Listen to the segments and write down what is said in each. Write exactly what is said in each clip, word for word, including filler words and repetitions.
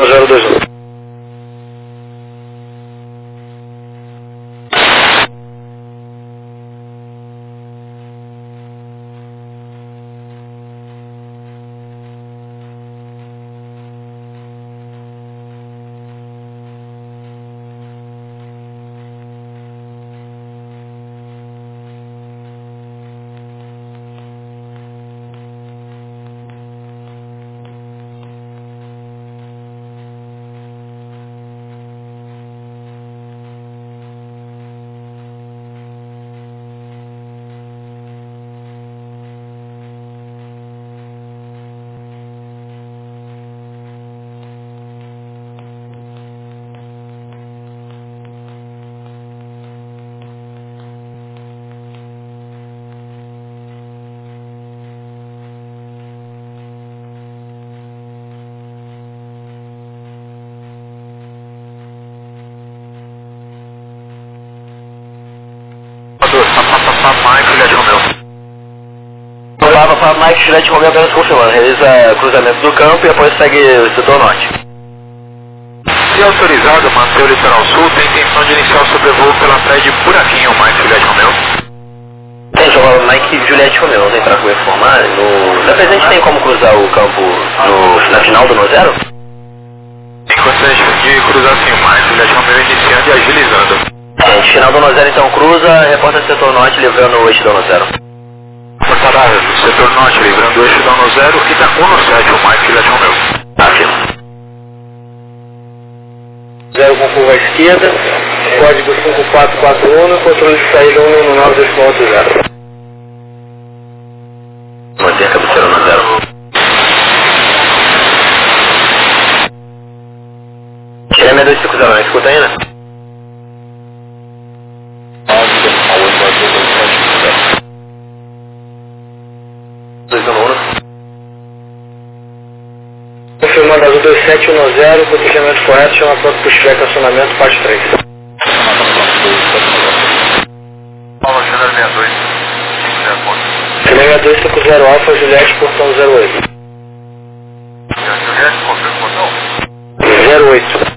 zero dois um. Mike, Juliette Romeu. Olá, para Mike, Juliette Romeu, apenas confirmando. Realiza cruzamento do campo e após segue o setor norte. Se autorizado, manter o litoral sul, tem intenção de iniciar o sobrevoo pela praia de Buraquinho, Mike, Juliette Romeu. Tem, chamado Mike Juliette Romeu, não tem para como informar. No... Na presente tem como cruzar o campo no... na final do no zero? Tem condições de cruzar sim, Mike, Juliette Romeu iniciando e agilizando. Gente, final do no zero então cruza, reporta setor norte livrando o eixo do no zero. Portará setor norte livrando o eixo do no zero e da um no sete, o Mike, Juliette Romeu. Afirma. zero com curva à esquerda, código cinco quatro quatro um, controle de saída um no nove dois ponto zero. Manter a cabeceira no zero. Tira meia dois cinco zero, não escuta ainda? dois um um. Confirmando azul dois sete um zero, posicionamento correto, chama pronto para estiver acionamento, parte três. Paulo Júnior sessenta e dois, cinco zero ponto. sessenta e dois cinco zero Alfa, Juliette, portão zero oito. Juliette, confirma o portão? zero oito.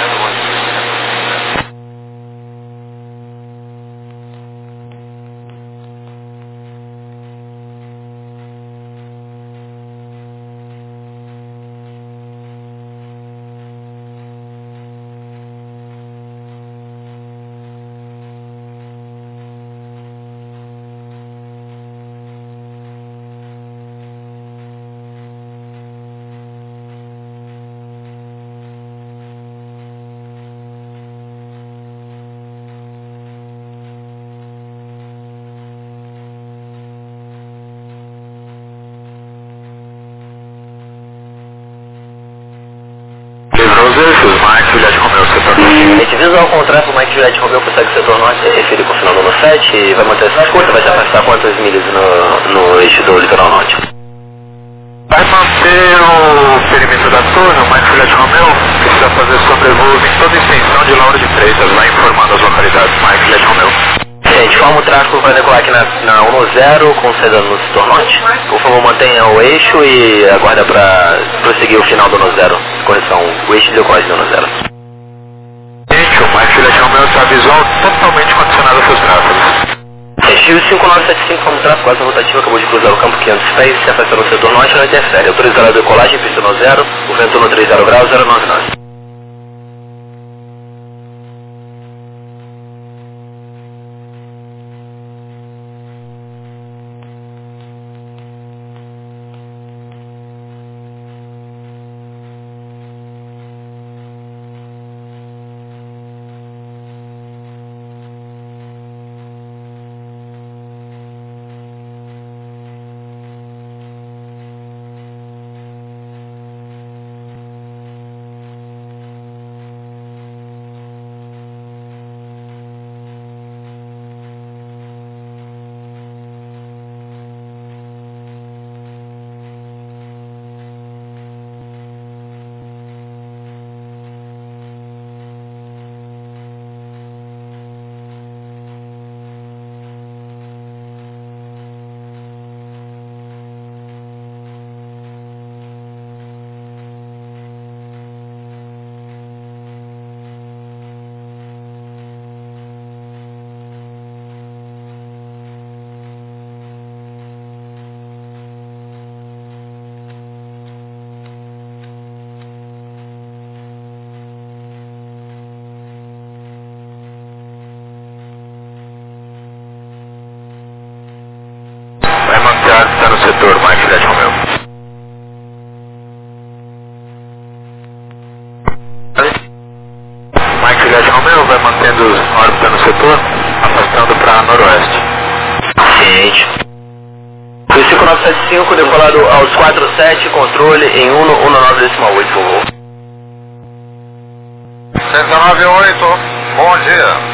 Mike, Juliette Romeu, setor norte. A gente visual contrato o Mike Juliette Romeu consegue o setor norte, refere com o final do no sete e vai manter essa escuta, vai se afastar quantas milhas no, no eixo do litoral norte? Vai manter o perímetro da torre, o Mike Juliette Romeu precisa fazer sobrevoos em toda a extensão de Lauro de Freitas, vai informando as localidades, Mike Juliette Romeu. Gente, forma o tráfego para decolar aqui na, na um zero, com saída no setor norte. Por favor, mantenha o eixo e aguarda para prosseguir o final do no zero. Correção, o eixo de decolagem do no zero. Gente, o Mike Juliette Romeu está visual totalmente condicionado aos seus tráfegos. Gente, cinco nove sete cinco como tráfego, quase rotativa, acabou de cruzar o campo quinhentos pés, se afastou no setor norte, não interfere. Autorizado a decolagem, pista no zero, o vento no trinta graus, zero nove nove. setor, Mike Juliette Romeo. Mike Juliette Romeo vai mantendo órbita no setor, afastando para noroeste. Ciente. O cinco nove sete cinco decolado aos quatro sete, controle em um um nove oito, por favor. cento e nove oito, bom dia.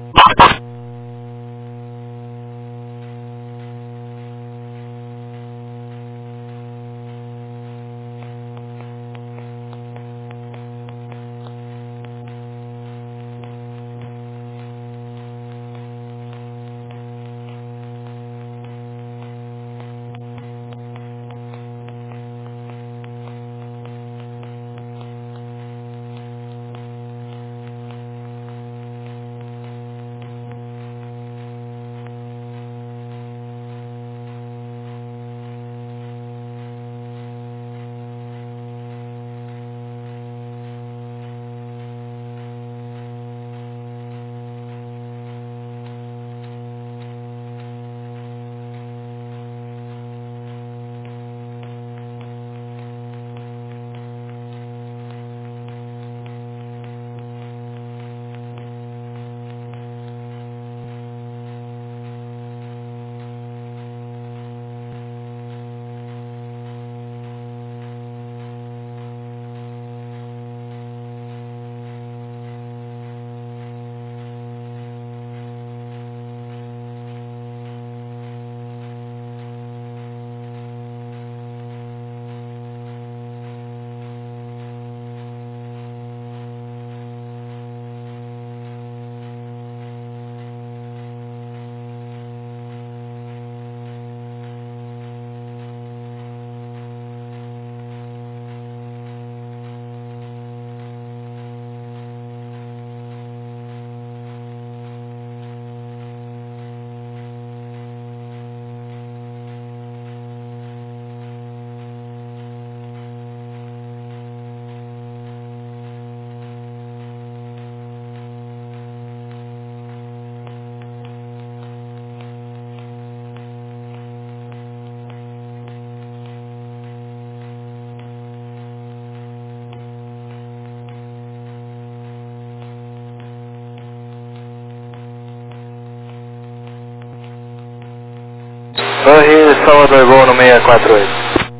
Torre Salvador, voo no seis quatro oito.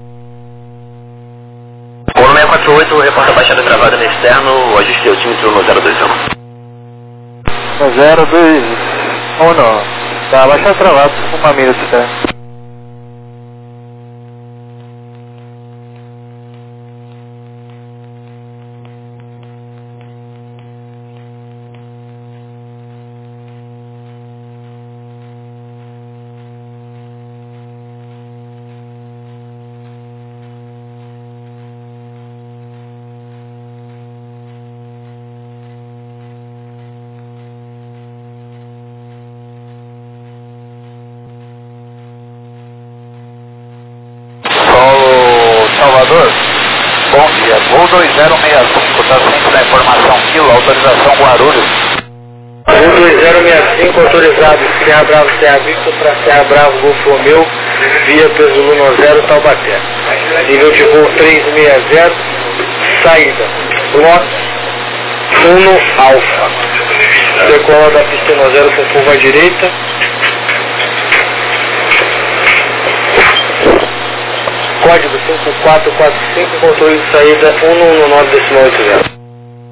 Voo no seis quatro oito, reporta baixada travada no externo, o ajuste altímetro no zero dois um. No zero dois um não. Tá, baixada travada, uma milha de externo. Salvador, bom dia, voo dois zero seis cinco, está sempre da informação Kilo, autorização Guarulhos. Voo dois zero seis cinco, autorizado Serra Bravo, Serra Victor para Serra Bravo, Golfo Romeu, via Peso Luna zero, Taubaté. Nível de voo trezentos e sessenta, saída, Lot um Alfa. Decola da pista no zero com curva à direita. Código cinco quatro quatro cinco, controle de saída um um nove oito zero.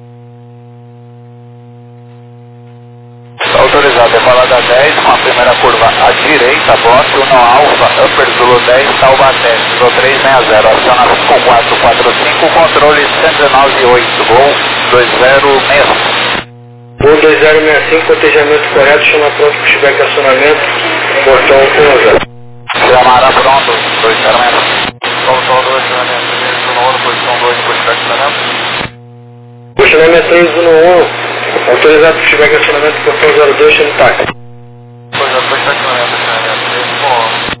Autorizado, decolada dez, com a primeira curva à direita, bloco um Alfa, Upper Zulu dez, Taubaté, nível trezentos e sessenta, aciona cinco quatro quatro cinco, controle cento e nove oito, voo dois zero seis cinco. Voo dois zero seis cinco, cotejamento correto, chama pronto para estiver em acionamento, portão um zero. Chamará pronto, dois zero seis cinco. Portão dois zero seis cinco, no ouro, posição dois, por estacionamento. Posicionamento três um um, autorizado para estiver em acionamento, portão zero dois, chama táxi. Pois é, por estacionamento, estacionamento.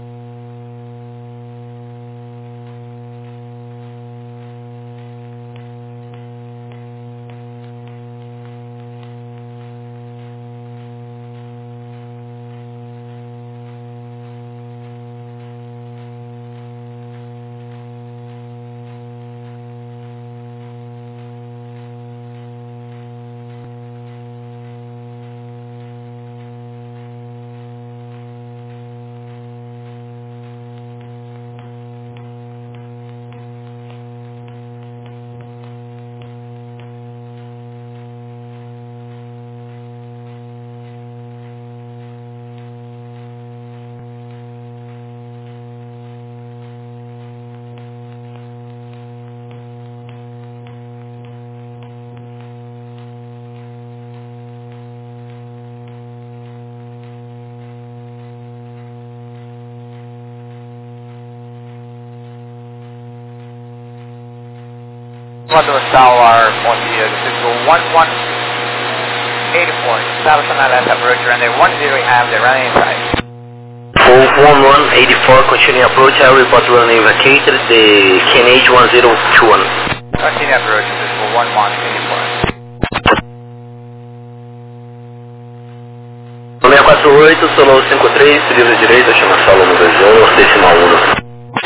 Equador Tower, bom dia, this is one one eight four, South Left approach, runway one zero, have the running inside. For one one eight four, continue approach, I report runway vacated, the K N H one zero two one. Continue approach, this is one one eight four. seis quatro oito, solo cinco três, livre direita, chama sala no dois um, decimal um.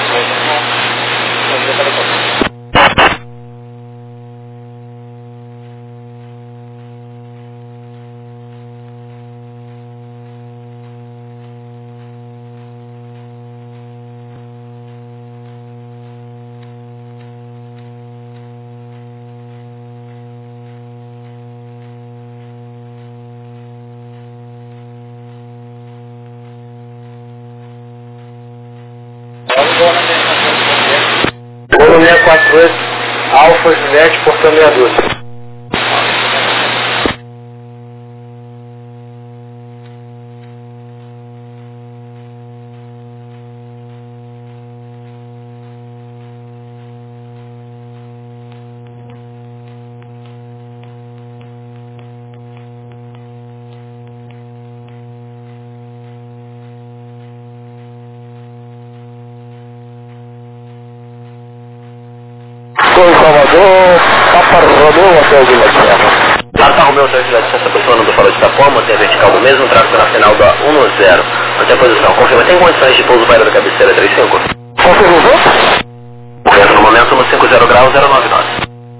Bolo seis quatro oito, Alfa Juliette, portão meia dúzia. Salvador, Papa Romeu, Hotel de Lacerda. Papa Romeu, Hotel de Lacerda, posicionando do Faro de Itapó, mantém a vertical do mesmo traço na final da um zero. Mantém a posição, confirma, tem condições de pouso para da cabeceira trinta e cinco? Confirmou? O vento no momento no cinquenta graus zero nove nove.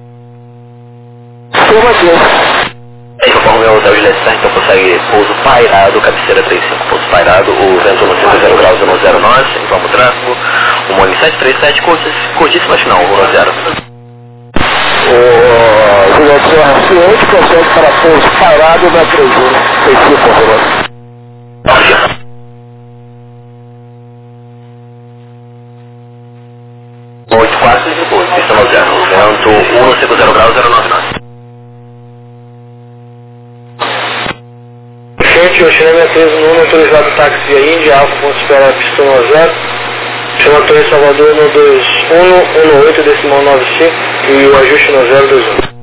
Sim, aqui. Aí, Papa Romeu, Hotel de Lacerda, então consegue pouso pairado, cabeceira trinta e cinco, pouso pairado, o vento no cinquenta graus zero nove, então vamos tráfego, o Moni sete três sete, curtíssima final, um zero. O Juliette Serra ciente, consegue para pouso pairado da três um, seis cinco, por favor. oito quatro de pouso, pista no zero, vento um no cinquenta graus zero nove nove. Gente, o China três um, autorizado táxi via Índia, Alfa, ponto espera a pista no zero. Chama Torre Salvador no dois um um oito, decimal nove cinco e o ajuste no zero dois um.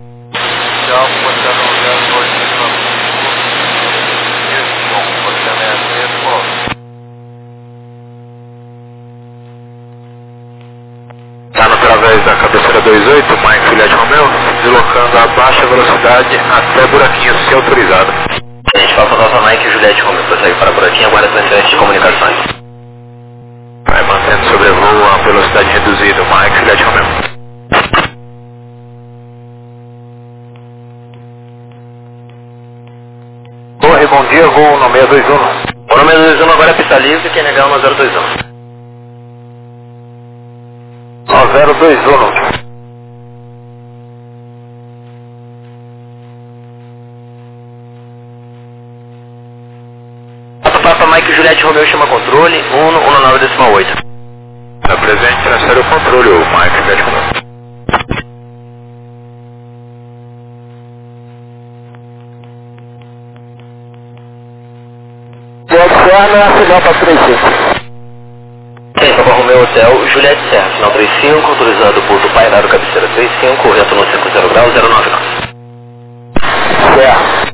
Está através da cabeceira dois oito, Mike Juliette Romeu, deslocando a baixa velocidade até buraquinho se autorizado. A gente passa a nova Mike Juliette Romeu, prossegue para buraquinho, agora transferência de comunicações. Vai mantendo sobrevoo a velocidade reduzida, Mike Juliette Romeu. Torre, bom dia, voo no seis dois um. O número dois um agora é pista livre, quem negar no zero dois um. No zero dois um. Papa Mike Juliette Romeu chama controle, um um nove decimal oito. Está presente, transfere o controle, o Mike Juliette Romeu. Serra, final para três cinco. Sim, Papa Romeu Hotel, Juliette Serra, final trinta e cinco, autorizado pouso pairado, cabeceira trinta e cinco, vento no cinquenta graus zero nove nove. Serra.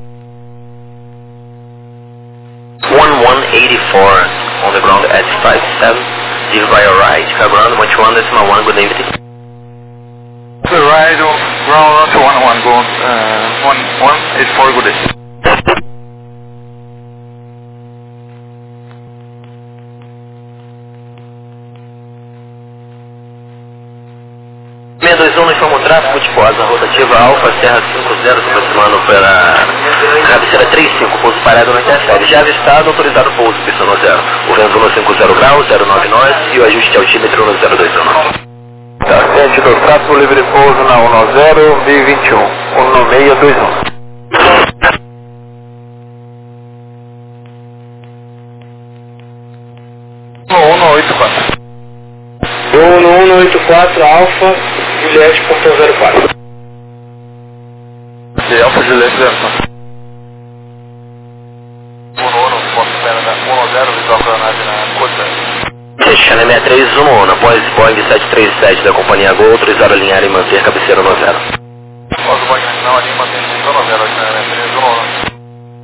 one one eight four, on the ground at five seven, leave by your right, car ground, one one decimal one, good evening. The right of ground to one one, go uh, one one eight four, good evening. seis dois um, informa o tráfego de Posa, rotativa Alfa, Serra cinco zero, se aproximando pela cabeceira trinta e cinco, pouso parado não interfere. Já avistado, autorizado pouso, pista no zero. O vento no cinquenta graus, zero nove nove e o ajuste de altímetro no zero dois um. Tá, ciente do tráfego livre pouso na um zero, B vinte e um, um seis dois um. um oito quatro. Voo no um oito quatro, Alfa, Juliette, portão zero quatro. De Alfa Juliette zero quatro. um zero, visual coronagem na Corta. Channel sessenta e três um um, após Boeing sete três sete da companhia Gol, autorizado a alinhar e manter cabeceira no zero. Após o Boeing não alinha e manter cabeceira no zero, Channel sessenta e três um um.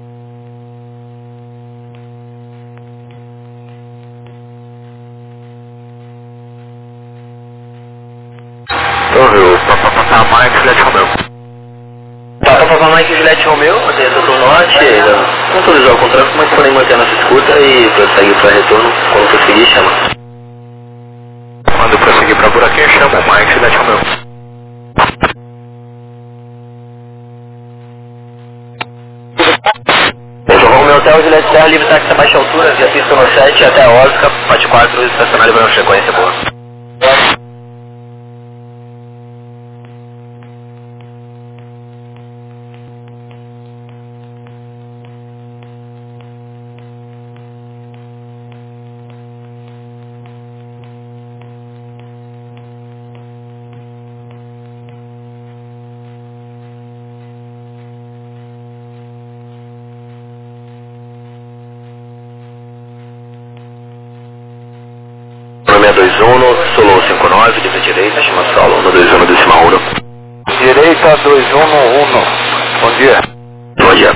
Ouviu, Papa Mike, Juliette Romeu. Papa Papa Mike, Juliette Romeu, mantenha do norte, autorizar o contrato, mas porém manter nossa escuta e prosseguir para retorno, quando conseguir, chama. Quando prosseguir para buraquinho, chama, Mike, Juliette Romeu. Eu vou ao meu hotel, Juliette Serra, livre táxi a baixa altura, via pista no sete até a Oscar, Pate quatro, estacionar liberando frequência boa. sessenta e dois um, Solo cinco nove, livre direita, chama solo, um dois um decimal um. Direita dois um um um. Bom dia. Bom dia.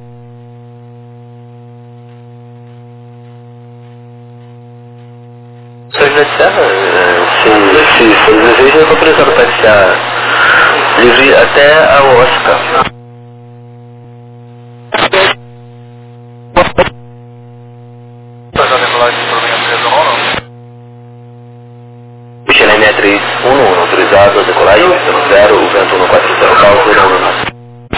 Senhor Juliette Serra, se, se for desejo, eu vou autorizar o táxi a livre até a Oscar. Channel sessenta e três um um, autorizado, decolagem, pelo zero, o vento um quatro zero, calço, não, não, não.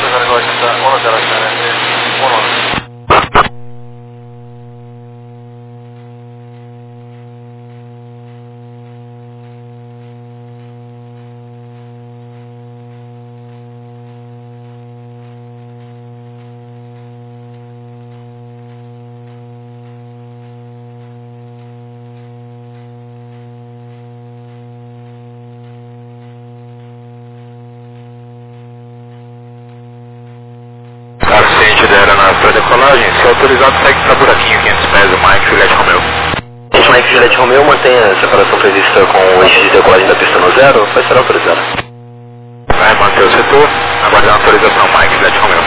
Assistente da aeronave para decolagem, se autorizado, segue para buraquinho quinhentos pés, o Mike, Juliette Romeu. Gente, Mike Juliette Romeu mantém a separação prevista com o eixo de decolagem da pista no zero, vai ser autorizado. Vai manter o setor, aguardar a autorização, Mike, Juliette Romeu.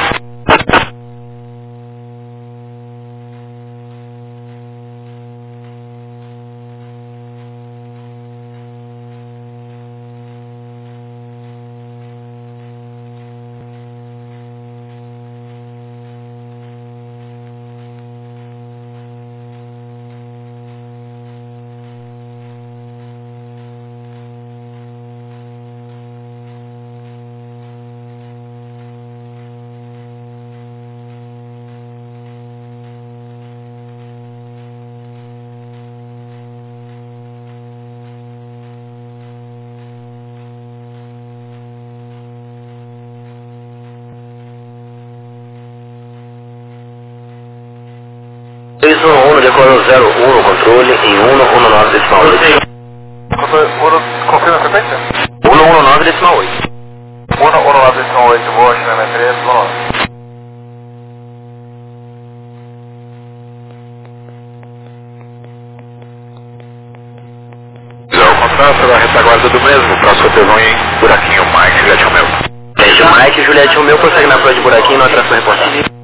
três um um, decolou zero um no controle e um um nove decimal oito. Confirma a frequência? um um nove decimal oito. um um nove decimal oito, boa, Channel três, vamos. O contrato da retaguarda do mesmo, próximo tesão em buraquinho, Mike, Juliette Romeu. Gente, o Mike Juliette Romeu prossegue na prova de buraquinho na atração reportada.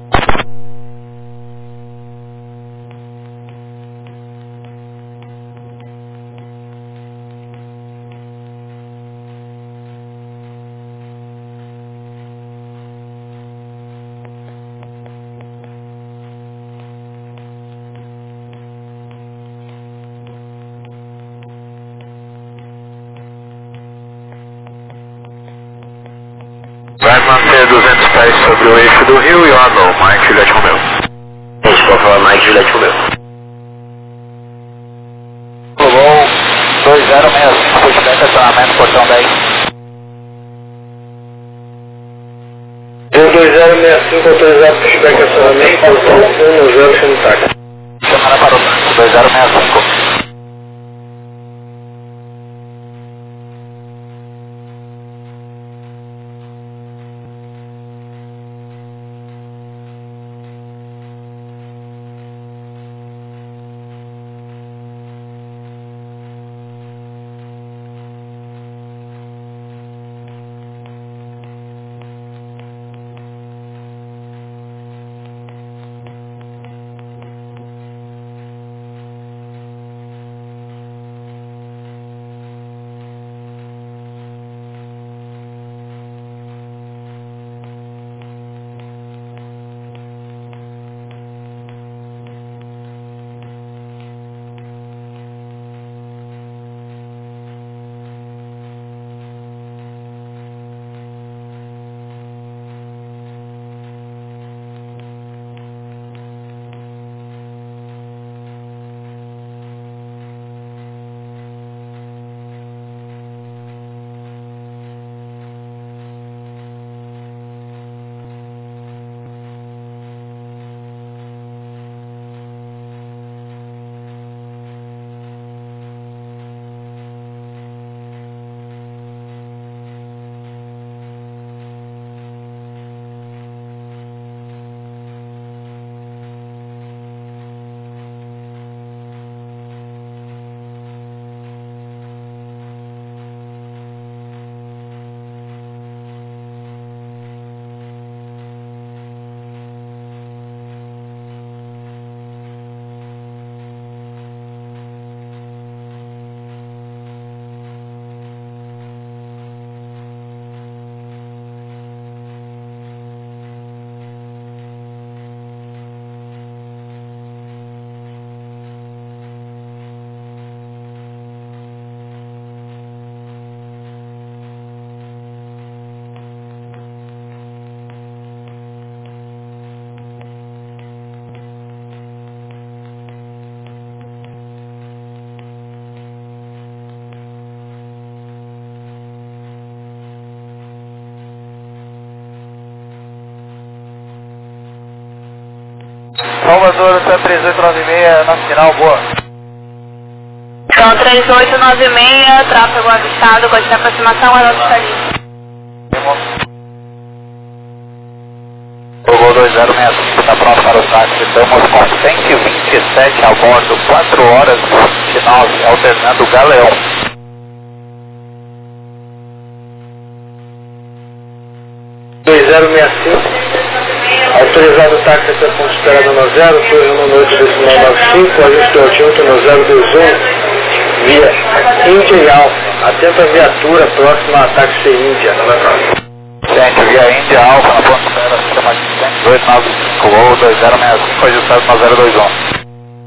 Vai manter duzentos pés sobre o eixo do rio e o Arnold, Mike, Juliette Romeu. Gente, por favor, Mike Juliette Romeu. Gol dois zero seis cinco, pushback, acionamento, portão dez. Gol dois zero seis cinco, autorizado pushback, acionamento, portão um zero, chama táxi. Chamada para o dois zero seis cinco. Salvador, três oito nove seis, na final, boa. Então, três oito nove seis, tráfego avistado, código de aproximação, aeronautica livre. Gol dois zero seis cinco, está pronto para o táxi, estamos com cento e vinte e sete a bordo, quatro horas e vinte e nove, alternando o Galeão. dois zero seis cinco, autorizado o táxi até ponto esperado no zero, torre no noite decimal nove cinco, ajuste altímetro no zero dois um, via Índia e Alfa, atenta a viatura próxima a táxi Índia. Gente, via Índia, Alfa, na ponta espera, sistema cento e dois nove cinco, gol dois zero seis cinco, ajustado no zero dois um.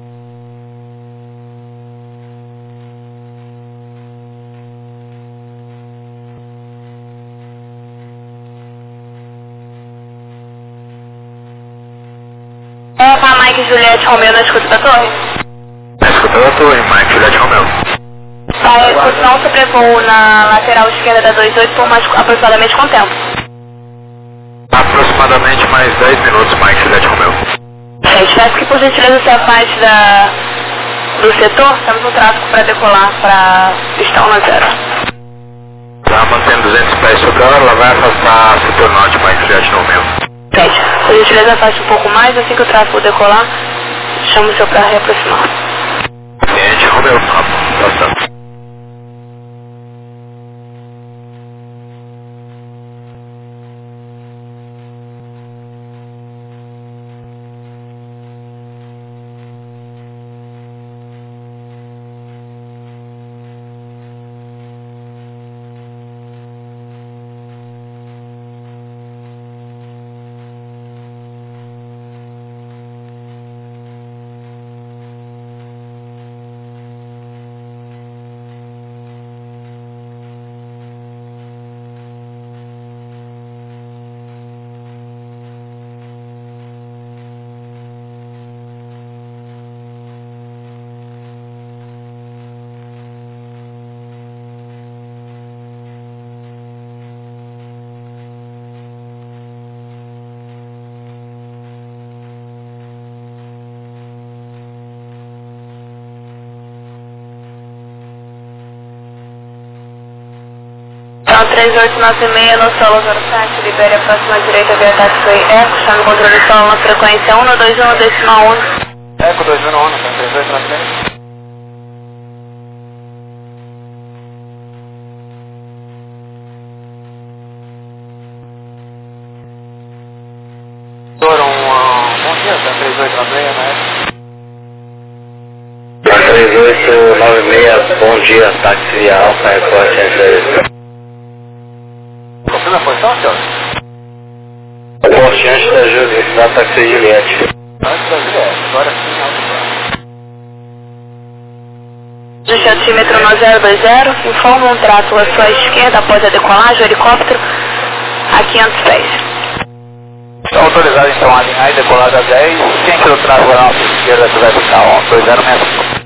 É para Mike Juliette Romeu na escuta da torre? Na escuta da torre, Mike Juliette Romeu. Vai continuar o sobrevoo na lateral esquerda da dois oito por mais aproximadamente quanto tempo? Aproximadamente mais dez minutos, Mike Juliette Romeu. Gente, peço que por gentileza você parte da, do setor, temos um tráfego para decolar para pistão na zero. Tá mantendo duzentos pés sobre a hora, ela vai afastar setor norte, Mike Juliette Romeu. Gente, por gentileza afaste um pouco mais, assim que o tráfego decolar, chama o seu para reaproximar. Cliente Romeu, passando. Então, três oito nove seis no solo zero sete, libere a próxima direita via taxiway Eco, chame o controle solo na frequência um dois um decimal um. Eco dois um um, tá três oito nove seis. Doutor, um bom dia, tá três oito nove seis, né? três oito nove seis, bom dia, táxi via Alfa, reporte entre Confirma a posição, senhor? Poste antes da, Ju- da táxi Juliette. Antes da Juliette, agora sim, alto. Ajuste altímetro no zero dois zero, informa um trato à sua esquerda após a decolagem, o helicóptero a quinhentos pés. Está autorizado então a alinhar e decolar a dez, ciente do tráfego na nossa esquerda que vai ficar um dois zero seis cinco.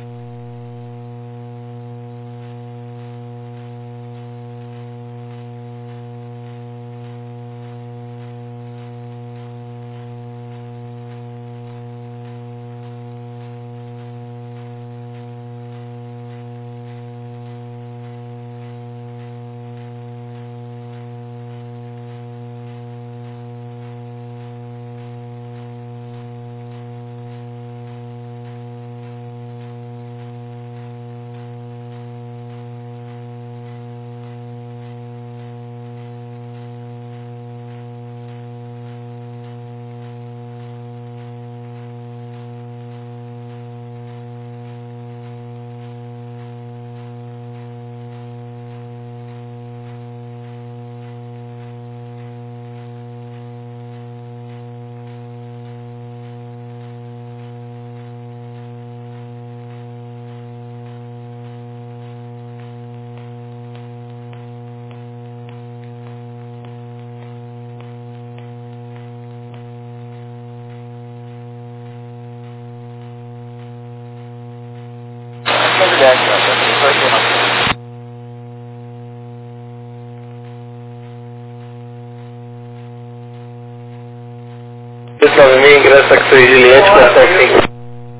oito nove seis, ingresso Taxi Juliette, portão cinco.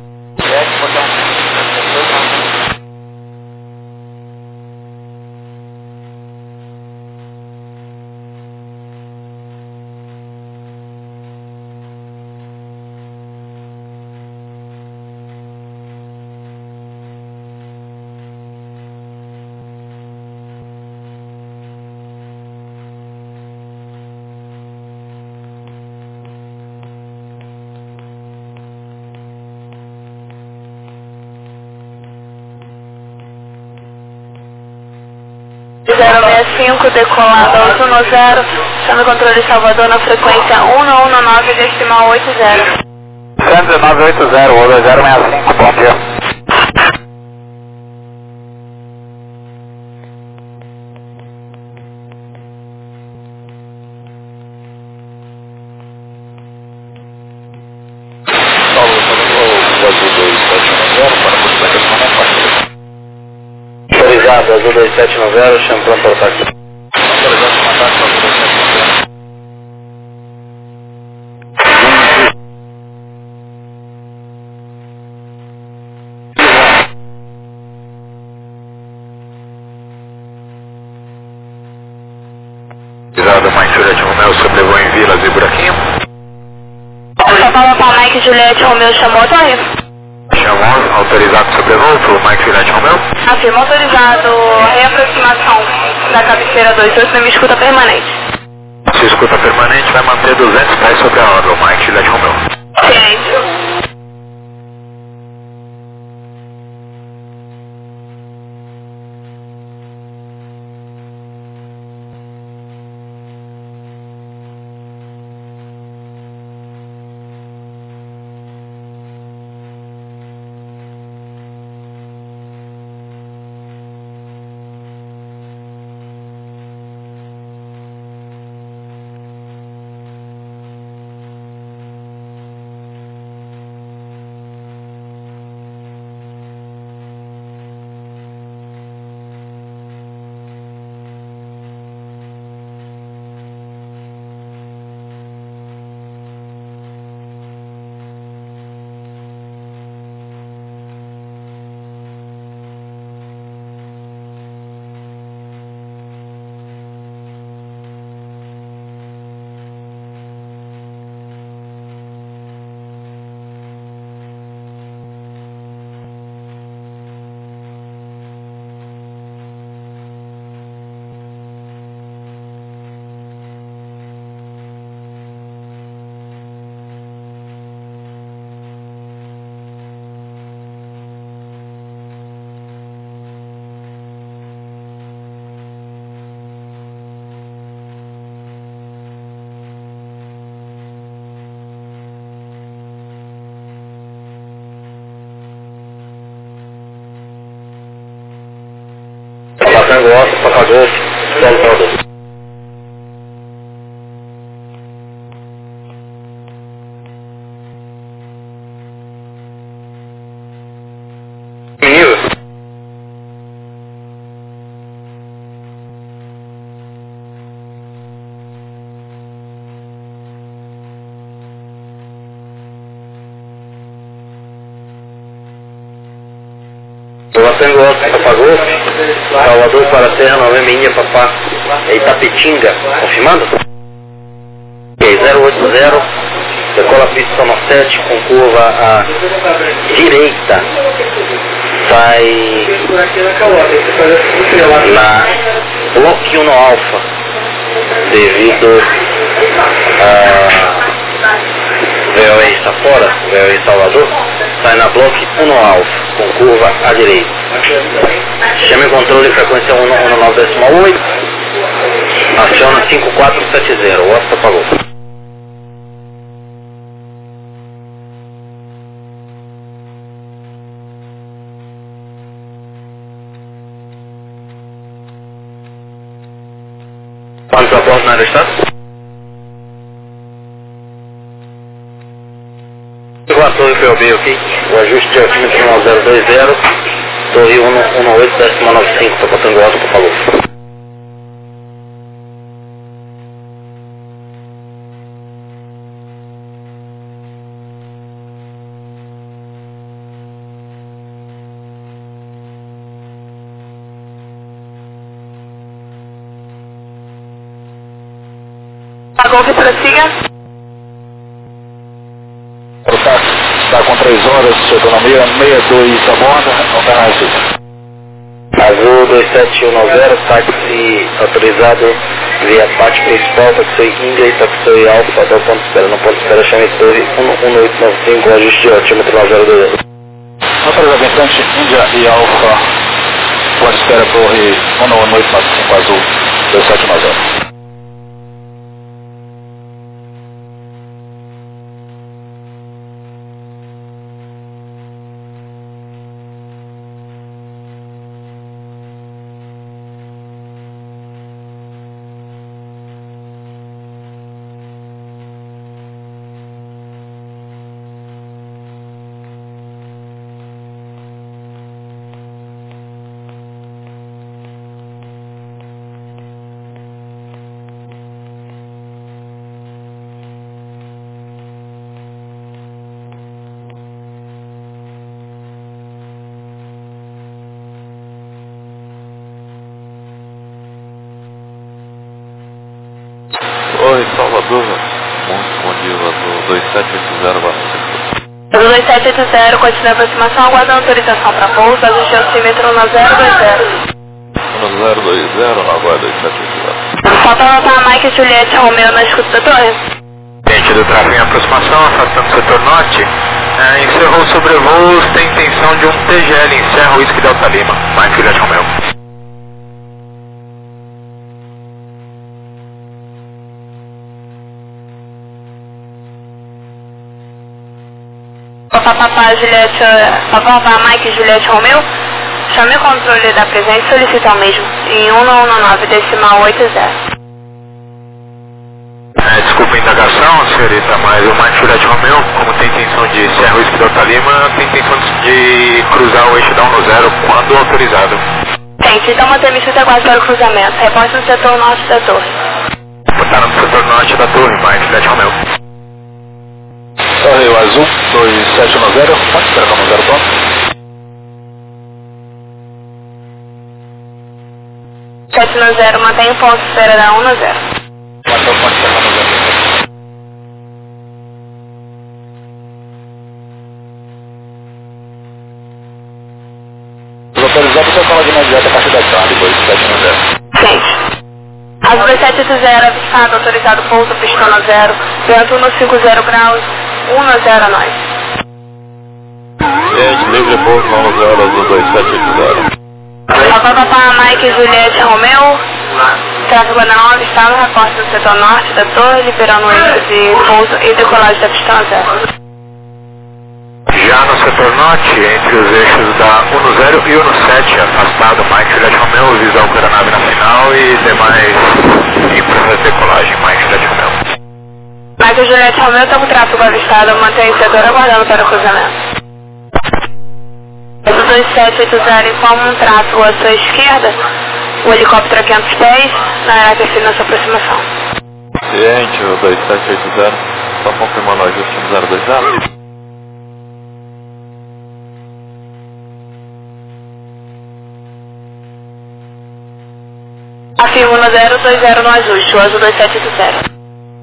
zero seis cinco, decolado aos um zero, chama controle Salvador na frequência um um nove, decimal oito zero. cento e dezenove oito zero, ou dois zero seis cinco, bom dia. Autorizado, Azul dois sete nove zero, chama pronto para o táxi. Autorizado para matar com Azul dois sete nove zero. Autorizado, Mike Juliette Romeu, sobrevoo em Vila e Buraquinho. Só fala para Mike Juliette Romeu, chamou, tá aí? Chamou, autorizado sobrevoo para o Mike Juliette Romeu. Afirma autorizado, reaproximação da cabeceira dois oito, na escuta permanente. Se escuta permanente, vai manter duzentos pés sobre a hora, o Mike Juliette Romeu. Ciente. Tango Alfa, Papa Golf, Solo Salvador. Menino. Tango Alfa, Papa Golf, Salvador para a Serra Nova Minha, Papá, Itapetinga, confirmado? zero oito zero, decola a pista Soma sete com curva à direita, sai na Block um Alfa, devido a V O E está fora, V O E Salvador, sai na Block um Alfa, com curva à direita. Chame o controle frequência um um nove decimal oito, aciona cinco quatro sete zero, o Oscar pagou. Quantos abordos na área está? A torre P O B, ok? O ajuste de altímetro um zero dois zero, torre um um oito, décima nove cinco, estou botando alto, por favor. A Golf prossiga. Está com três horas, sua economia, sessenta e dois a borda, não está mais isso. Azul dois sete um nove zero, táxi autorizado via parte principal, taxi Índia e taxi Alfa, até o ponto de espera. No ponto de espera, chame torre um um oito nove cinco, ajuste de altímetro nove zero dois. Autorizado em frente, Índia e Alfa, ponto de espera, torre um um oito nove cinco, azul dois sete nove zero. Oi, Salvador, muito bom dia, Azul dois sete oito zero, Azul dois sete oito zero, continua a aproximação, aguardando autorização para pouso, ajuste altímetro um zero dois zero. um zero dois zero, aguarda dois sete oito zero. Falta anotar Mike Juliette Romeo na escuta da torre. Cliente do tráfego em aproximação, afastando o setor norte, é, encerrou o sobrevoos, tem intenção de um T G L, encerra o Whisky Delta Lima, Mike Juliette Romeo. Papapá Juliette, papapá Mike Juliette Romeo, chame o controle da presença e solicita o mesmo, em um um nove decimal oito zero. É, desculpa a indagação, senhorita, mas o Mike Juliette Romeo, como tem intenção de encerrar o Whisky Delta Lima, tem intenção de cruzar o eixo da um zero quando autorizado. Gente, então mantém-me aguardo para o cruzamento, reposta no setor norte da torre. Botaram no setor norte da torre, Mike Juliette Romeo. Torre o Azul dois sete um zero, pode esperar para um zero ponto. sete um zero, mantém o ponto de espera da um zero. Mantém o ponto de espera da um zero. Localizado para falar de imediato a partir da tarde, dois sete um zero. Gente, Azul dois sete oito zero, avistado, autorizado pouso, pistona zero, vento um cinco zero graus, um zero nove. Gente, livre pouso, um zero, Azul dois sete oito zero. Papapá Mike Juliette Romeo, tráfego não avistado, reporte do setor norte da torre, liberando o eixo de pouso e decolagem da pistona zero. Já no setor norte, entre os eixos da um zero e um sete, afastado, Mike Juliette Romeo, visão para a nave na final e demais infra de decolagem, Mike Juliette Romeo. Mike Juliette Romeo está com tráfego avistado, mantém o setor aguardando para o cruzamento. Azul dois sete oito zero informa um tráfego à sua esquerda, o helicóptero a quinhentos pés, na área perfil na sua aproximação. Ciente, o dois sete oito zero, só confirmando o ajuste no zero dois zero. Afirmo no zero dois zero no ajuste, o Azul dois sete oito zero.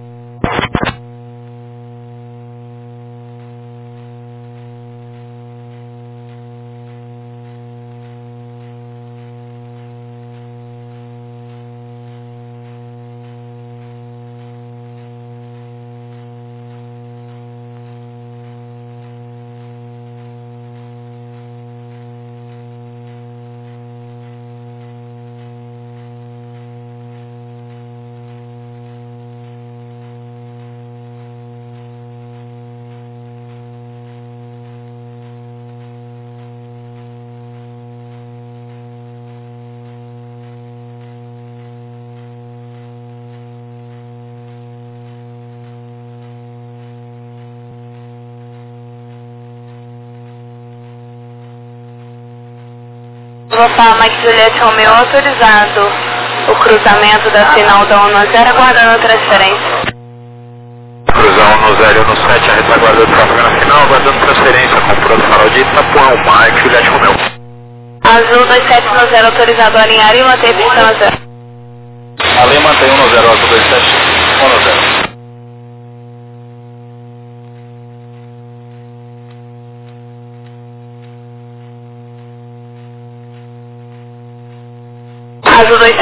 Vou falar Mike Juliette Romeo autorizado o cruzamento da final da um zero, aguardando a transferência. Cruzar um zero e um sete, a retaguarda do tráfego na final, aguardando transferência, comprando farol de Itapuã, Mike Juliette Romeo. Azul dois sete um zero autorizado a alinhar e manter pistão zero. Ali mantém um zero, Azul dois sete um zero.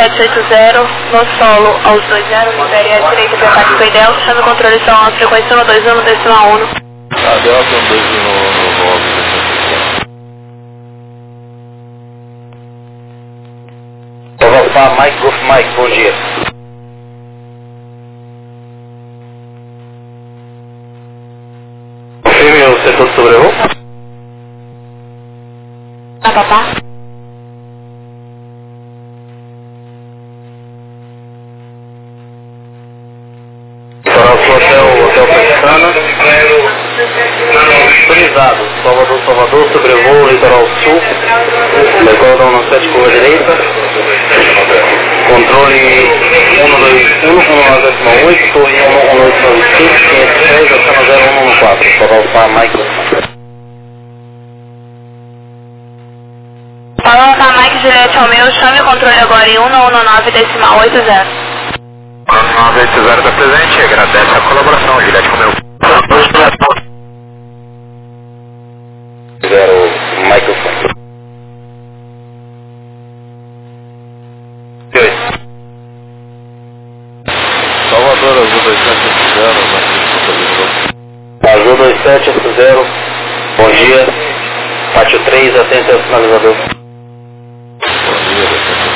sete oito zero, no solo aos dois zero, libere a direita para ataque foi Delta, chame o controle só a frequência um dois um, decimal um. A Delta um dois um no, no Volvo. Alfa Mike, Golf Mike, bom dia. Confirme o setor de sobrevoo. Ah, papá. Para o hotel, hotel Pestana. Autorizado, Salvador, Salvador, sobrevoo, litoral sul. Decodam no sete curva direita. Controle um dois um, um nove oito, torre um um oito nove cinco, quinhentos e seis, ação zero um um quatro. Para Alfa Mike. Para Alfa Mike, Juliette Romeu, chame o controle agora em um um nove, decimal oito zero. um nove oito zero está presente, agradece a colaboração, Juliette Romeu. Zero, microfone. Oi. Salvador, Azul dois sete oito zero, Azul dois sete oito zero, bom dia. Pátio três, atento ao sinalizador. Bom dia,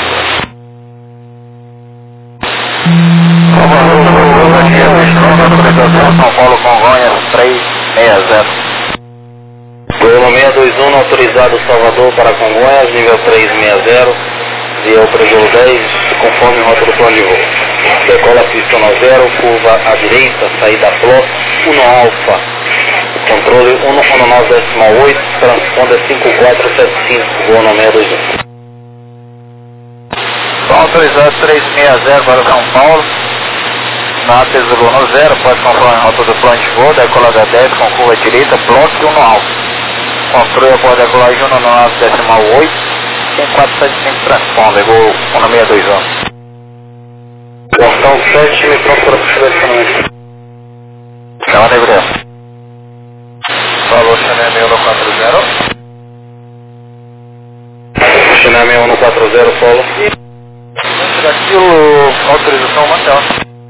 Autorização São Paulo Congonhas três seis zero. Goiânia seis dois um, autorizado Salvador para Congonhas, nível três seis zero, via o Prejolo dez, conforme rota do plano de voo. Decola pista no zero, curva à direita, saída Plus, um Alfa. Controle um um nove decimal oito, transponder cinco quatro sete cinco, voo no seis dois um. Autorizado três seis zero para São Paulo. Na Tesouro no zero, pode conforme a rota do plano de voo, decolada dez com curva direita, bloco um no alto. Controle após decolagem um nove decimal oito, cinco quatro sete cinco transponder, voo um seis dois um. Portão sete, me procura por selecionamento. Chama Nebreu. Falou, Chanel seis um quatro zero. Chanel seis um quatro zero, solo. Daquilo, autorização Marcelo.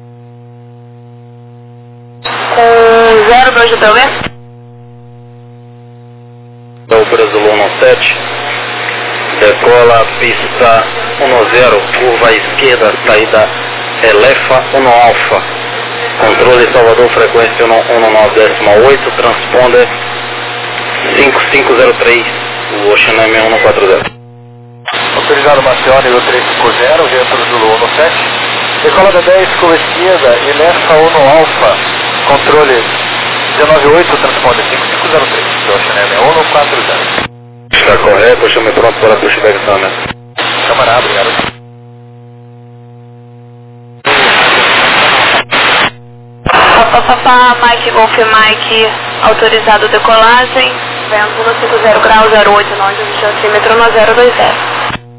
Com zero dois do P V? O Brasil um sete. Decola pista um zero, curva à esquerda, saída Elefa um Alfa. Controle Salvador, frequência um nove decimal oito, transponder cinco cinco zero três, o Chanel seis um quatro zero. Autorizado Maceió, nível três cinco zero, dentro do Zulu um sete. Decolada dez, curva esquerda, Elefa um Alfa. Controle dezenove oito, transponder cinco cinco zero três, o Chanel seis um quatro zero. Está correto, chame pronto para pushback também. Camarada, obrigado. Papapá, Mike Golf Mike, autorizado decolagem, vento no cinco zero grau, zero oito nove centímetro no zero dois zero.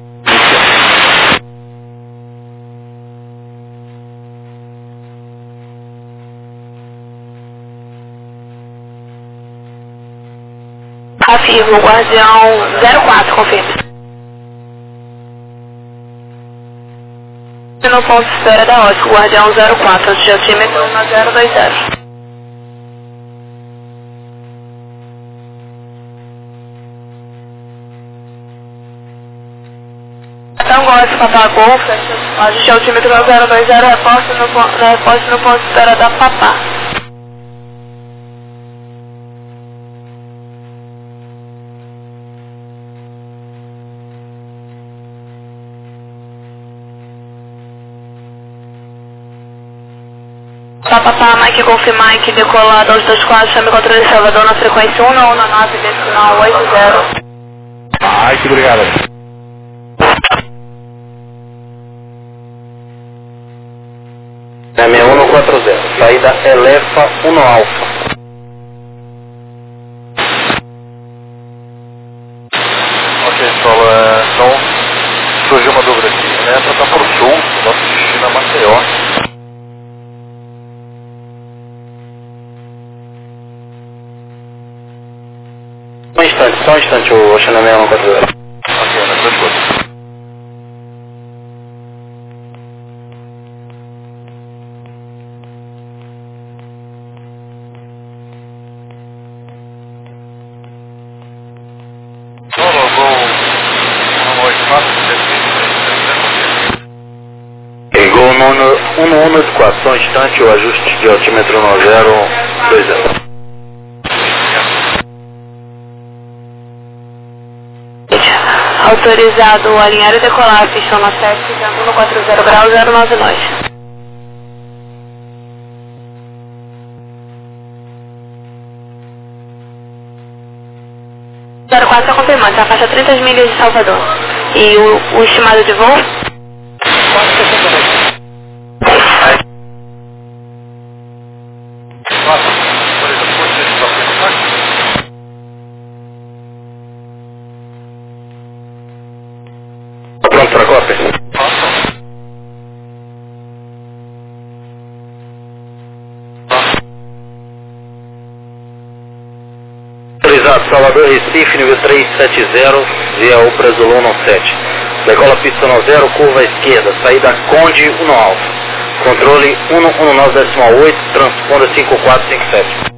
Afirmo, Guardião zero quatro, confirme. No ponto de espera da Oscar, Guardião zero quatro, antigeotímetro no zero dois zero. Então, Golf, Papá Golf, antigeotímetro no zero dois zero, reposto no, reposto no ponto de espera da Papá. Papapá, Mike Golf Mike, decolado aos dois quatro, chame controle de Salvador na frequência um um nove, decimal oito zero. Ai, que obrigado. É seis um quatro zero, saída Elefa um Alfa. Ok, solo, é, então surgiu uma dúvida aqui, né? Para para o sul, nosso destino é Maceió. Só um instante, só um instante, o Chanel seis um quatro zero. Ok, na sua escuta. quatro, só um instante, o ajuste de altímetro nove zero dois zero. Autorizado alinhar e decolar, pistão na sete, chegando no quatro zero grau, zero nove nós. zero quatro está confirmado, está a faixa trinta milhas de Salvador. E o, o estimado de voo? Pronto para a cópia? Autorizado Salvador Recife, nível trezentos e setenta, via Opera Zulu um sete. Decola pista nove zero, curva à esquerda, saída Conde um Alfa. Controle um um nove decimal oito, transponda cinco quatro cinco sete.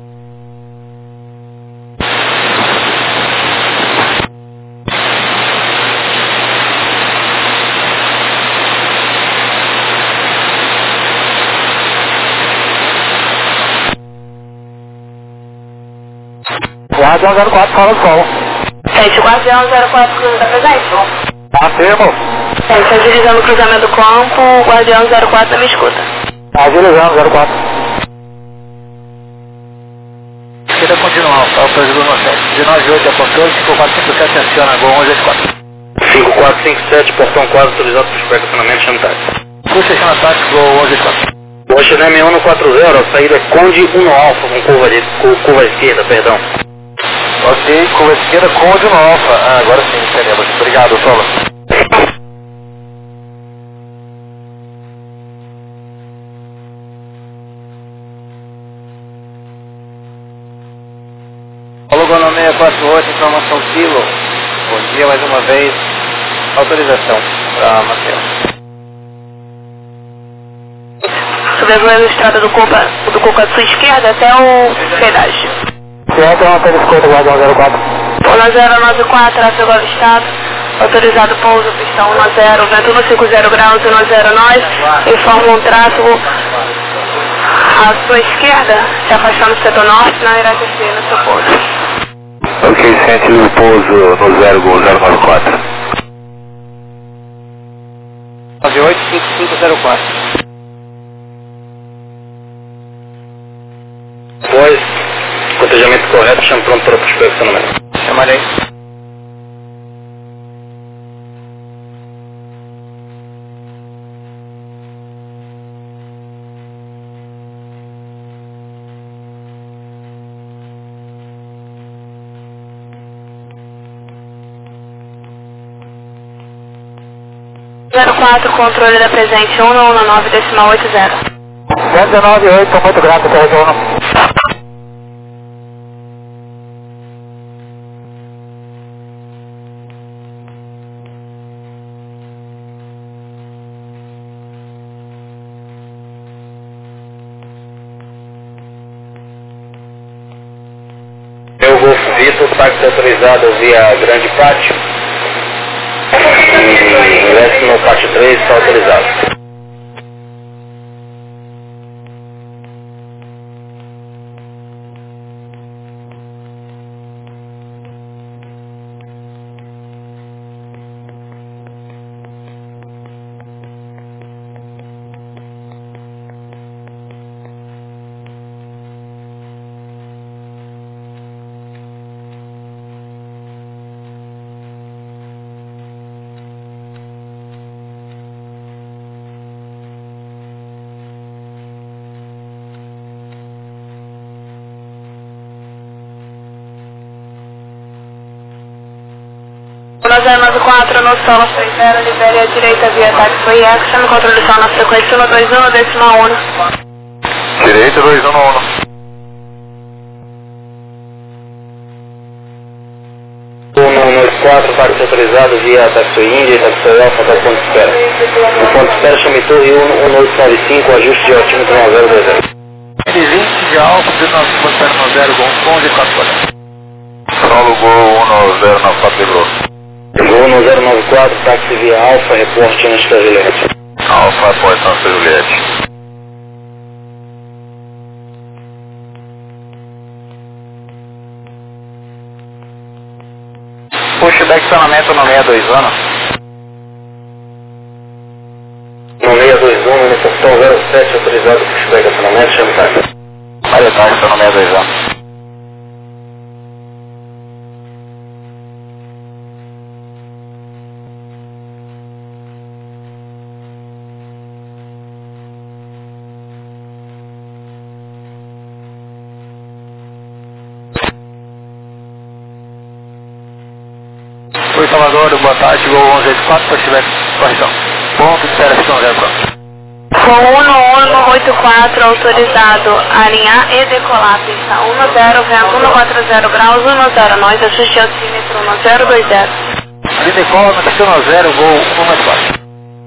Guardião zero quatro, fala sol. sete, Guardião zero quatro, cruza da presente? Afirmo. sete, agilizando o cruzamento do campo, Guardião zero quatro, me escuta. Agilizando zero quatro. Esquerda continua, Alfa Zulu sete. De nove oito a controle, cinco quatro cinco sete, aciona, Gol onze quatro. cinco quatro cinco sete, portão quatro, autorizado para os estacionamento chama táxi. Puxa, chama táxi, Gol onze quatro. O Oxinem um quatro zero, a saída é Conde um Alfa, com curva, de, com curva à esquerda, perdão. Ok, curva esquerda, Conde um Alfa. Ah, agora sim, entendemos. Obrigado, Sola. Alô, Gono seis quatro oito, informação Kilo. Bom dia mais uma vez. Autorização para Matheus. Sobrevoando a estrada do Coca, do Coca à sua esquerda até o pedágio. Ciente, uma telescope, Guardião zero quatro. Pula zero nove quatro, tráfego avistado. Autorizado pouso, pistão um zero, vento no cinco zero graus, um zero nós. Informa um tráfego à sua esquerda, se afastando do setor norte, na irá descer no seu pouso. Ok, sente o pouso no zero Gol zero nove quatro. nove oito cinco cinco zero quatro. Pois, cotejamento correto, chama pronto para o estacionamento. Chamarei. zero quatro, controle da presente um um nove decimal oito zero. cento e dezenove oito, estou muito grato pelo retorno. Eu Golfo Vitor, táxi autorizado via Grande Pátio. E ingresso no Pátio três está autorizado. zero nove quatro, no solo seis zero, libere a direita via taxi e action, controle só na frequência um dois um, decimal um. Direita dois um um. um quatro, táxi autorizado via Taxi Índia, Taxi Alfa, até o ponto de espera. O ponto de espera chama Torre um oito nove cinco, ajuste de altímetro um zero dois zero. L vinte de Alfa, dezenove ponto zero, Gol onze quatro. Solo Gol um zero nove quatro Gol. Gol um zero nove quatro, táxi via Alfa, reporte na Juliette. Alfa, apoio Santa Juliette. Pushback estacionamento no seis dois um. No seis dois um, estação zero sete, autorizado pushback estacionamento, chame táxi. Olha, táxi, estou no seis dois um. Oi, Salvador, boa tarde, Gol onze oito quatro, pushback, correção. Ponto, espera, ficam zero pronto. Com um um oito quatro, autorizado alinhar e decolar, pista um zero, vento um quatro zero graus, um zero nove, ajuste altímetro um zero dois zero. Ali decola, na pista um zero, Gol um oito quatro.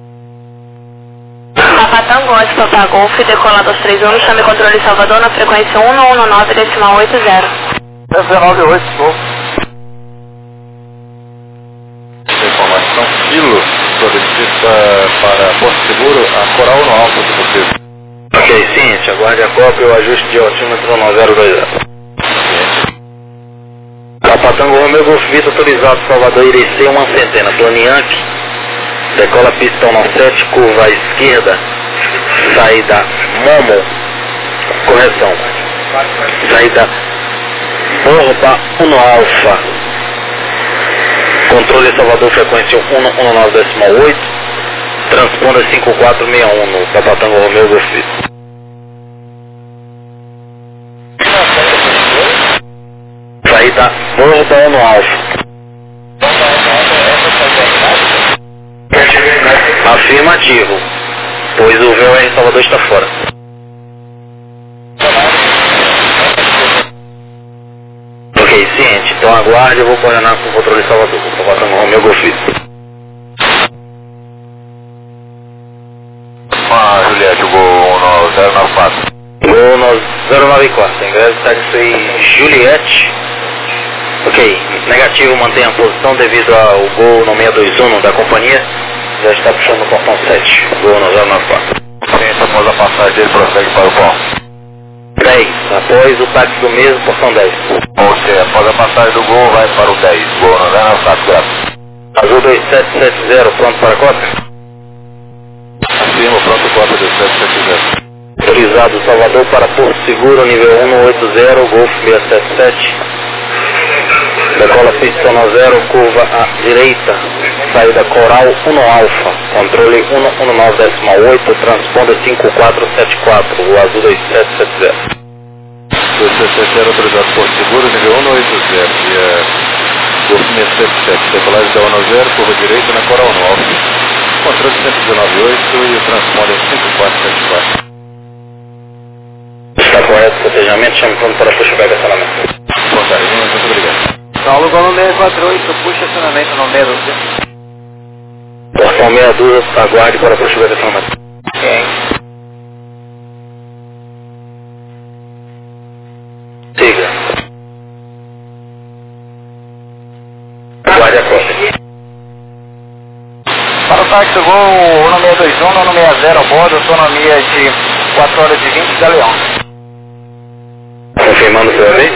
Papatango, oito Papa Golf, decolar dois três um, chame controle Salvador na frequência um um nove, decimal oito zero. dezenove oito, Gol. Informação Kilo, solicita para Porto Seguro a Coral no Alto de vocês. Ok, ciente, aguarde a cópia e o ajuste de altímetro um zero dois zero. Papatango Romeo Golf Vito autorizado Salvador Irecê, uma centena, Planianque, decola pista um sete, curva à esquerda, saída Momo, correção, saída Borba um Alfa, controle Salvador frequência um um nove decimal oito, transponder cinco quatro seis um no Papatango Romeo Golf Vito. Saída Borba um Alfa. Afirmativo, pois o V O R Salvador está fora. Ok, ciente, então aguarde, eu vou coordenar com o controle Salvador, vou botar no Romeo Golf Vito. Ah, Juliette, o Gol no zero nove quatro. Gol no zero nove quatro, ingresso táxi Juliette. Ok, negativo, mantenha a posição devido ao gol no seis dois um da companhia. Já está puxando o portão sete, gol no zero nove quatro. Ciência, após a passagem dele, prossegue para o pó. dez, após o táxi do mesmo, portão dez. Ok, após a passagem do Gol, vai para o dez. Gol no zero nove quatro, graças. Azul dois sete sete zero, pronto para a cópia? Afirma, pronto, cópia do sete sete zero. Autorizado Salvador para Porto Seguro, nível um oito zero, Golf seis sete sete. Decola pista um zero, curva à direita, saída Coral um Alfa, controle um um nove decimal oito, transponder cinco quatro sete quatro, o azul dois sete sete zero. dois sete sete zero, autorizado Porto Seguro, nível um oito zero. E é Golf seis sete sete, decolagem da um zero, curva direita na Coral um Alfa, controle cento e dezenove oito e o transponder cinco quatro sete quatro. Está correto o cotejamento, chame pronto para pushback acionamento. Portaria, muito obrigado. Saulo, Gol no seis quatro oito, puxa acionamento no seis dois zero. Portão meia dúzia, aguarde para pushback acionamento. Quem? Siga. Aguarde a cópia. Para o táxi Gol no seis dois um, no seis zero, a bordo, autonomia de quatro horas e vinte da Leão. Confirmando o seu E-mail.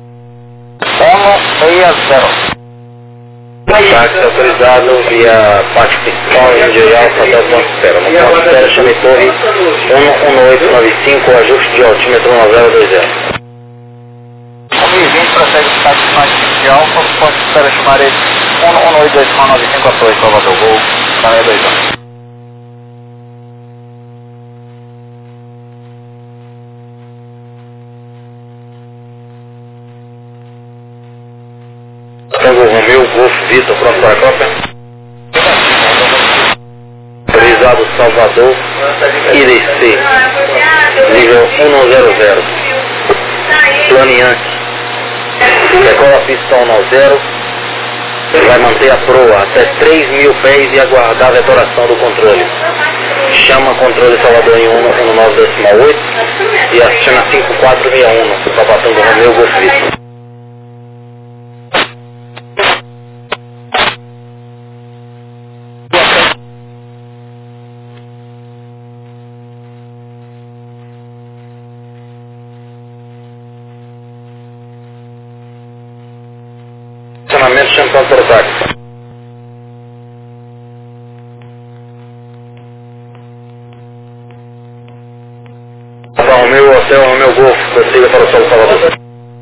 um seis zero. Táxi autorizado via pátio principal em J Alfa até o ponto de espera. No ponto de espera, chame torre um um oito nove cinco, ajuste de altímetro um zero dois zero. um e vinte, prossegue o táxi mais de Alfa, pode espera chamar ele um um oito dois nove cinco a dois, Salvador, Gol, na seis dois um. Tango Romeo Golf Vito, pronto para a cópia? Autorizado Salvador Irecê, nível um zero zero. Planeante. Decola a pista um zero. Vai manter a proa até três mil pés e aguardar a vetoração do controle. Chama controle Salvador em um um nove decimal oito e aciona cinco quatro seis um no Papatango Romeo Golf Vito. Chame chame pronto para o táxi. Papa Romeu, Hotel Romeu Golf, prossiga para o São Salvador.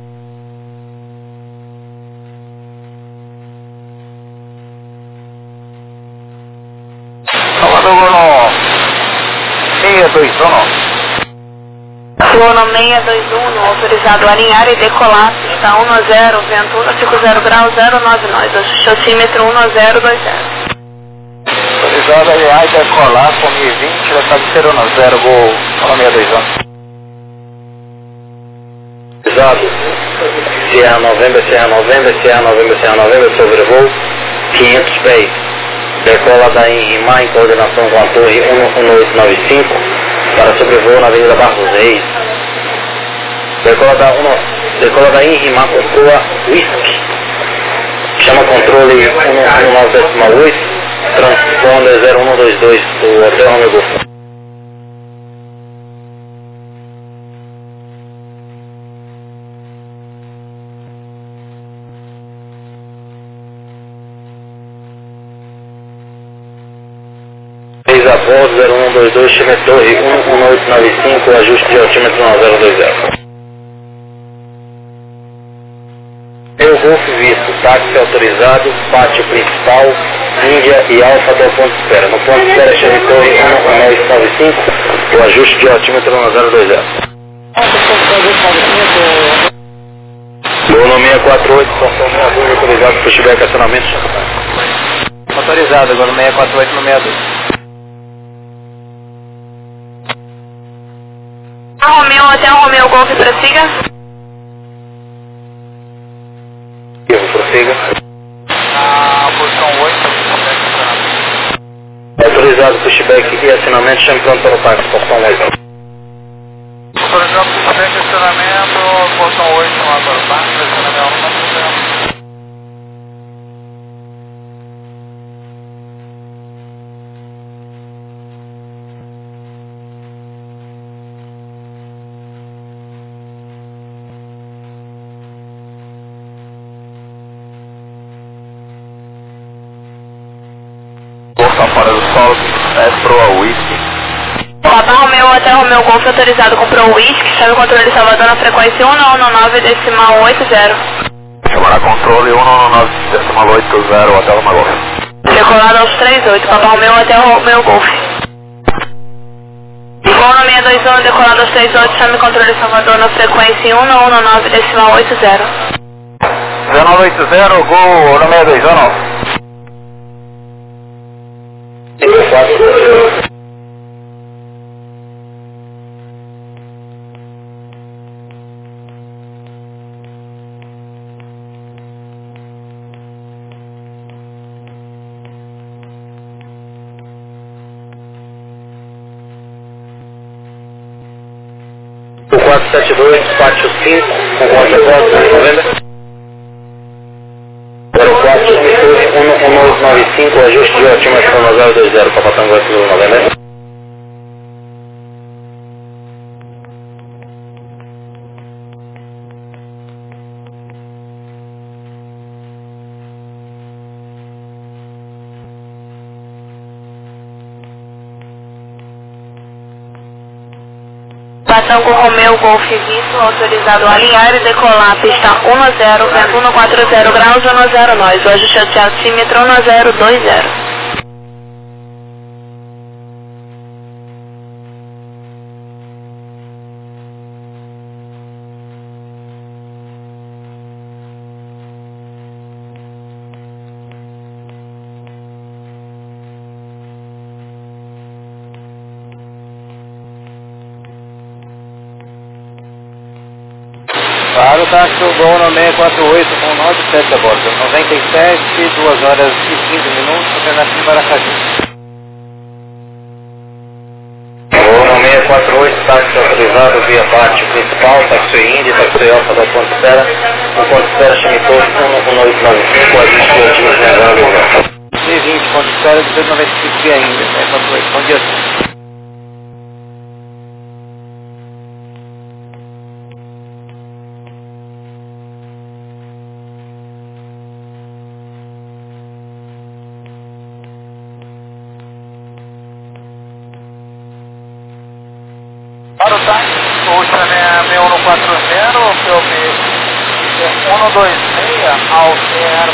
Salvador no seis dois um. Sono seis dois um, autorizado a alinhar e decolar, pista um a zero, vento um cinco zero graus, zero nove nós, ajuste um a zero dois zero. Autorizado a alinhar e decolar, com mil e vinte, vai cabeceira um a zero, gol, seis dois um. Autorizado, Sierra November, Sierra November, Sierra November, Sierra November, sobrevoo, quinhentos pés. Decola da Inrimar em coordenação com a torre um oito nove cinco para sobrevoo na Avenida Barros Reis. Decola da, decola da Inrimar com proa Whisky. Chama controle um nove oito, transponder zero um dois dois do Hotel Romeu Golf. A bordo zero um dois dois, chame torre um oito nove cinco, ajuste de altímetro zero dois zero. Eu Golf visto, táxi autorizado, pátio principal, Índia e Alfa do ponto de espera. No ponto de espera, chame torre um oito nove cinco, o ajuste de altímetro zero dois zero. Bruno seis quatro oito, portão sessenta e dois, autorizado, pushback, acionamento. Autorizado, agora seis quatro oito no sessenta e dois. Romeu, Hotel Romeu Golf, prossiga. Prossiga. Na posição oito. Autorizado pushback e acionamento, chame pronto para o táxi, portão oito. Autorizado pushback e acionamento, portão oito lá para o táxi, acionamento não problema. Tá fora do solo, é pro Whisky. Papa Romeu, Hotel Romeu Golf, autorizado com Pro Whisky, chame controle Salvador na frequência um nove nove decimal oito zero. Chamará controle um nove nove decimal oito zero, Hotel Romeu Golf. Decolado aos trinta e oito, Papa Romeu, Hotel Romeu Golf. Gol no seis dois um, decolado aos trinta e oito, chame controle Salvador na frequência um nove nove decimal oito zero. zero nove oito zero, gol no seis dois um. O quatro sete dois, pátio cinco, com quatro votos, novembro. zero quatro, um oito nove cinco, ajuste de altímetro zero dois zero, Papa Tango do novembro. Tango Romeu Golf visto, autorizado a alinhar e decolar, pista um a zero, vento um quatro zero graus, um a zero nós, o ajuste de altímetro um a zero dois zero. Para o táxi do Gol no seis quatro oito com nove sete a bordo, noventa e sete, duas horas e quinze minutos, alternativo para Aracaju. Gol no seis quatro oito, táxi autorizado via pátio principal, táxi Indy, táxi Alfa da ponto de espera, o ponto de espera chamitou um oito nove cinco, ajuste de altímetro zero dois zero. C vinte, ponto de espera duzentos e noventa e cinco via Indy, seis quatro oito, bom dia. Ocean é seis um quatro zero, P O B um dois seis, Alter,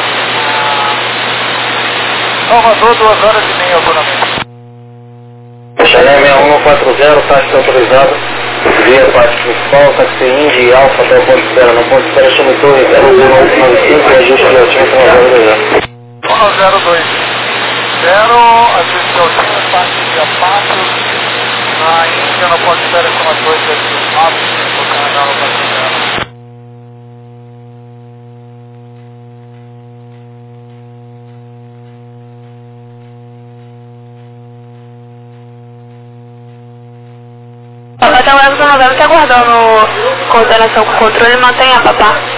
Salvador, duas horas e meia autonomia. Xané seis um quatro zero, táxi autorizado, via parte principal, táxi Indy Alfa até o ponto de espera. No ponto de espera, chame torre zero zero oito nove cinco e ajuste de altímetro no zero dois zero. um zero dois zero, ajuste de altímetro, parte via quatro, na Índia, no ponto de espera, chama dois dois nove, o Canadá no quatro zero. Papá tá agora com o novembro, tá aguardando coordenação com o controle, mantenha, papá.